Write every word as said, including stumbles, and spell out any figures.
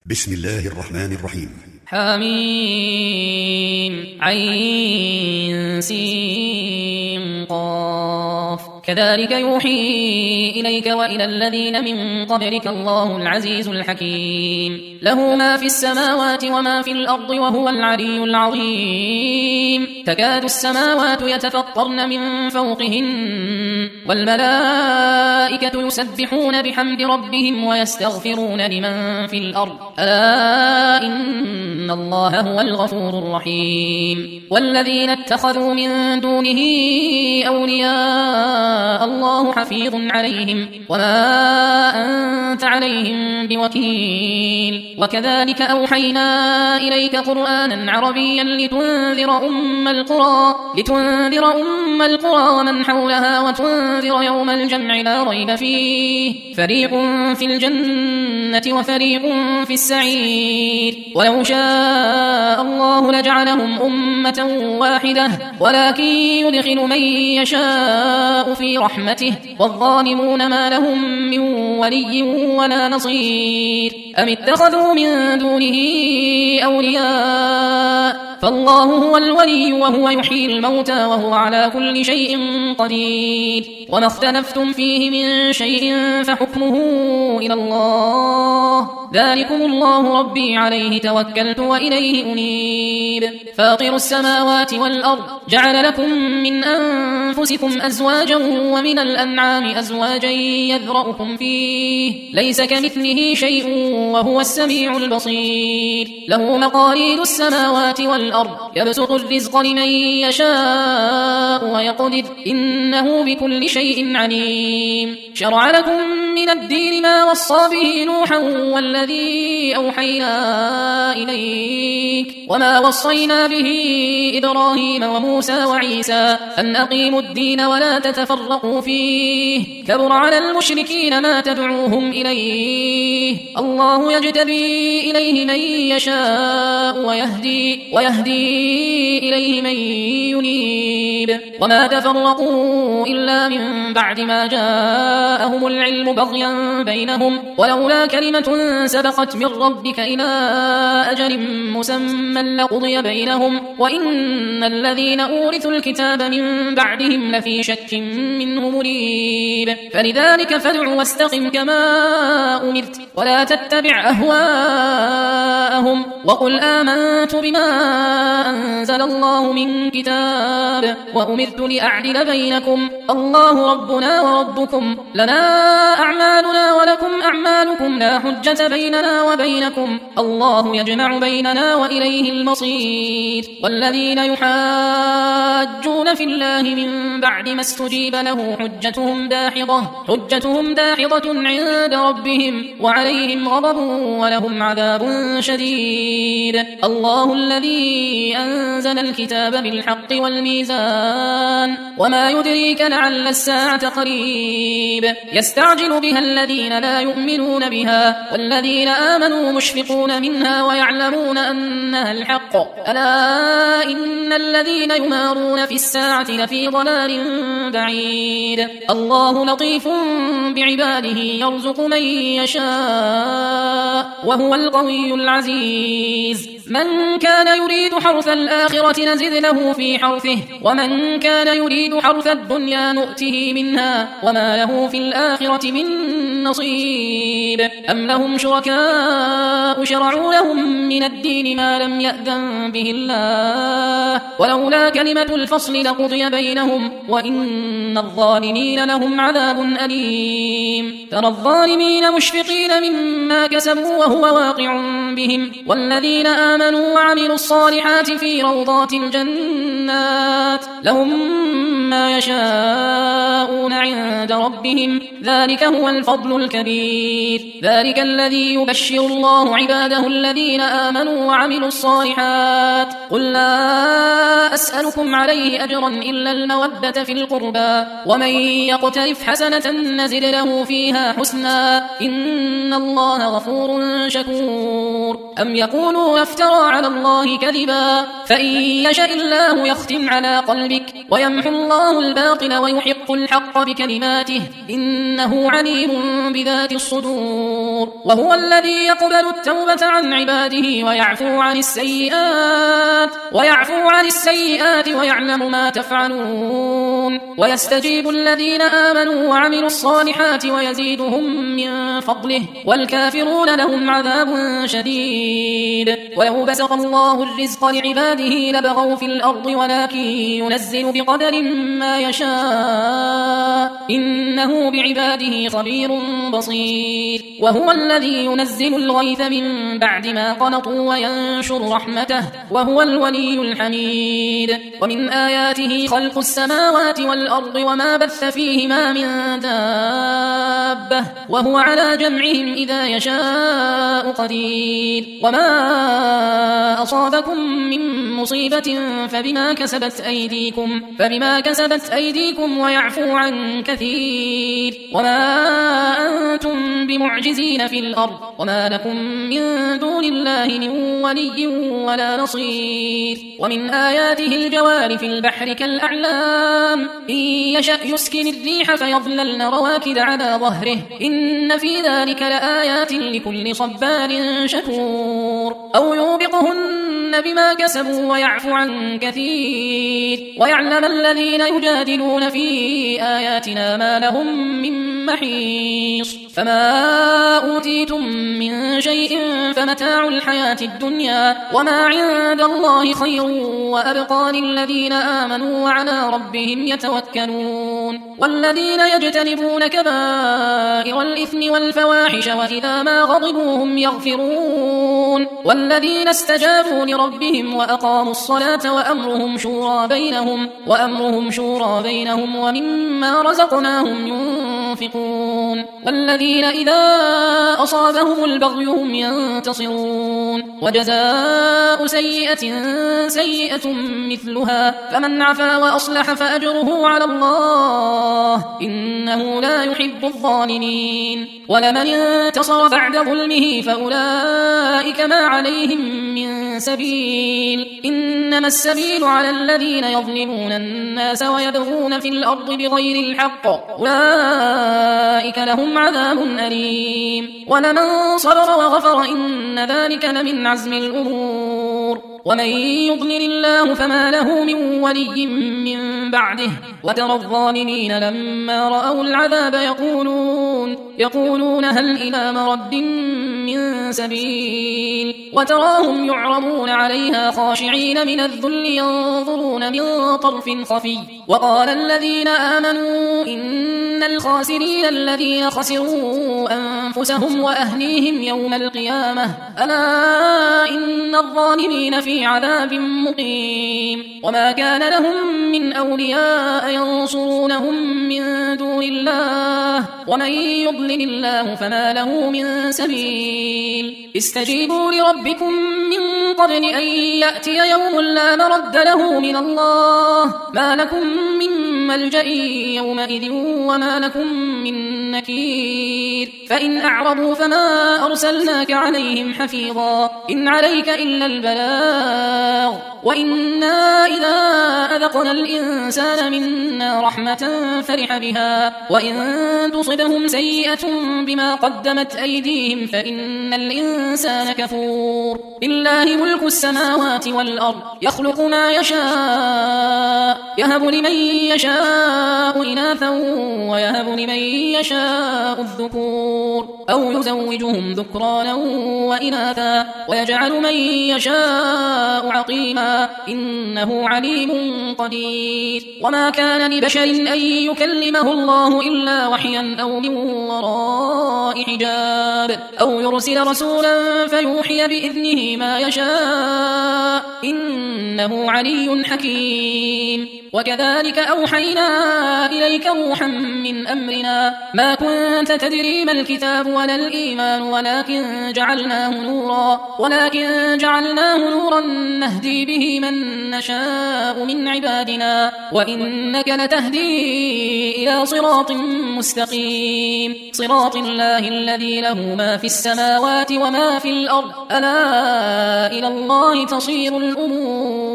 بسم الله الرحمن الرحيم. حميم عين سين قاف كذلك يوحي إليك وإلى الذين من قبلك الله العزيز الحكيم له ما في السماوات وما في الأرض وهو العلي العظيم تكاد السماوات يتفطرن من فوقهن والملائكة يسبحون بحمد ربهم ويستغفرون لمن في الأرض ألا إن الله هو الغفور الرحيم والذين اتخذوا من دونه أولياء الله حفيظ عليهم وما أنت عليهم بوكيل وكذلك أوحينا إليك قرآنا عربيا لتنذر أم القرى لتنذر أم القرى ومن حولها وتنذر يوم الجمع لا ريب فيه فريق في الجنة وفريق في السعير ولو شاء الله لجعلهم أمة واحدة ولكن يدخل من يشاء في رحمته والظالمون ما لهم من ولي ولا نصير أم اتخذوا من دونه أولياء فالله هو الولي وهو يحيي الموتى وهو على كل شيء قدير وما اختلفتم فيه من شيء فحكمه إلى الله ذلكم الله ربي عليه توكلت وإليه أنيب فاطر السماوات والأرض جعل لكم من أنفسكم أزواجا ومن الأنعام أزواجا يذرأكم فيه ليس كمثله شيء وهو السميع البصير له مقاليد السماوات والأرض يبسط الرزق لمن يشاء ويقدر إنه بكل شيء عليم شرع لكم من الدين ما وصى به نوحا والذي أوحينا إليك وما وصينا به إبراهيم وموسى وعيسى أن أقيموا الدين ولا تتفرقوا فيه كبر على المشركين ما تدعوهم إليه الله يجتبي إليه من يشاء ويهدي ويهدي إليه من ينيب وما تفرقوا إلا من بعد ما جاءهم العلم بغيا بينهم ولولا كلمة سبقت من ربك إلى أجل مسمى لقضي بينهم وإن الذين أورثوا الكتاب من بعدهم لفي شك منه مريب فلذلك فادع واستقم كما أمرت ولا تتبع أهواءهم وقل آمنت بما أنزل الله من كتاب وأمرت لأعدل بينكم الله ربنا وربكم لنا أعمالنا ولكم أعمالكم لا حجة بيننا وبينكم الله يجمع بيننا وإليه المصير والذين يحاجون في الله من بعد ما استجيب له حجتهم داحضة حجتهم داحضة عند ربهم وعليهم غضب ولهم عذاب شديد الله الذي أنزل الكتاب بالحق والميزان وما يدريك لعل الساعة قريب يستعجل بها الذين لا يؤمنون بها والذين آمنوا مشفقون منها ويعلمون أنها الحق ألا إن الذين يمارون في الساعة لفي ضلال بعيد الله لطيف بعباده يرزق من يشاء وهو القوي العزيز من كان يريد حرث الآخرة نزد له في حرثه ومن كان يريد حرث الدنيا نؤته منها وما له في الآخرة من نصيب أم لهم شركاء شرعوا لهم من الدين ما لم يأذن به الله ولولا كلمة الفصل لقضي بينهم وإن الظالمين لهم عذاب أليم ترى الظالمين مشفقين مما كسبوا وهو واقع بهم والذين آمنوا وعملوا الصالحات في روضات الجنات لهم ما يشاءون عند ربهم ذلك هو الفضل الكبير ذلك الذي يبشر الله عباده الذين آمنوا وعملوا الصالحات قل لا أسألكم عليه أجرا إلا المودة في القربى ومن يقترف حسنة نزد له فيها حسنا إن الله غفور شكور أم يقولوا افترى على الله كذبا فإن يشاء الله يختم على قلبك ويمحو الله الباطل ويحق الحق بكلماته إنه عليم بذات الصدور غفور وهو الذي يقبل التوبة عن عباده ويعفو عن السيئات ويعفو عن السيئات ويعلم ما تفعلون ويستجيب الذين آمنوا وعملوا الصالحات ويزيدهم من فضله والكافرون لهم عذاب شديد ولو بسط الله الرزق لعباده لبغوا في الأرض ولكن ينزل بقدر ما يشاء إنه بعباده خبير بصير وهو الذي ينزل الغيث من بعد ما قنطوا وينشر رحمته وهو الولي الحميد ومن آياته خلق السماوات والأرض وما بث فيهما من دابة وهو على جمعهم إذا يشاء قدير وما أصابكم من مصيبة فبما كسبت أيديكم فبما كسبت أيديكم ويعفو عن كثير وما أنتم بمعجزين في الأرض وما لكم من دون الله من ولي ولا نصير ومن آياته الجوار في البحر كالأعلام إن يشأ يسكن الريح فيظللن رواكد على ظهره إن في ذلك لآيات لكل صبار شكور أو يوبقهن بما كسبوا ويعفو عن كثير ويعلم الذين يجادلون في آياتنا ما لهم من محيص فما أوتيتم من شيء فمتاع الحياة الدنيا وما عند الله خير وأبقى للذين آمنوا وعلى ربهم يتوكلون والذين يجتنبون كبائر الإثم والفواحش وإذا ما غضبوا هم يغفرون والذين استجابوا لربهم وأقاموا الصلاة وأمرهم شورى بينهم وأمرهم شورى بينهم ومما رزقناهم ينفقون والذين إذا أصابهم البغي هم ينتصرون وجزاء سيئة سيئة مثلها فمن عفا وأصلح فأجره على الله إنه لا يحب الظالمين ولمن انتصر بعد ظلمه فأولئك ما عليهم من سبيل إنما السبيل على الذين يظلمون الناس ويبغون في الأرض بغير الحق أولئك لهم عذاب أليم ولمن صبر وغفر إن ذلك لمن عزم الأمور ومن يضلل الله فما له من ولي من بعده وترى الظالمين لما رأوا العذاب يقولون يقولون هل إلى مرد من سبيل وتراهم يعرضون عليها خاشعين من الذل ينظرون من طرف خفي وقال الذين آمنوا إن الخاسرين الذين خسروا أنفسهم وأهليهم يوم القيامة ألا إن الظالمين في عذاب مقيم وما كان لهم من أولياء ينصرونهم من دون الله ومن يضلل الله فما له من سبيل استجيبوا لربكم من قبل أن يأتي يوم لا مرد له من الله ما لكم من ملجأ يومئذ وما لكم من نكير فإن أعرضوا فما أرسلناك عليهم حفيظا إن عليك إلا البلاغ وإنا إذا أذقنا الإنسان منا رحمة فرح بها وإن تصبهم سيئة بما قدمت أيديهم فإن الإنسان كفور لله ملك السماوات والأرض يخلق ما يشاء يهب لمن يشاء إناثا ويهب لمن يشاء الذكور أو يزوجهم ذكرانا وإناثا ويجعل من يشاء عقيما إنه عليم قدير وما كان لبشر أن يكلمه الله إلا وحيا أو من وراء حجاب أو يرسل رسولا فيوحي بإذنه ما يشاء إنه علي حكيم وكذلك أوحينا إليك روحا من أمرنا ما كنت تدري ما الكتاب ولا الإيمان ولكن جعلناه نورا ولكن جعلناه نورا نهدي به من نشاء من عبادنا وإنك لتهدي إلى صراط مستقيم صراط الله الذي له ما في السماوات وما في الأرض ألا إلى الله تصير الأمور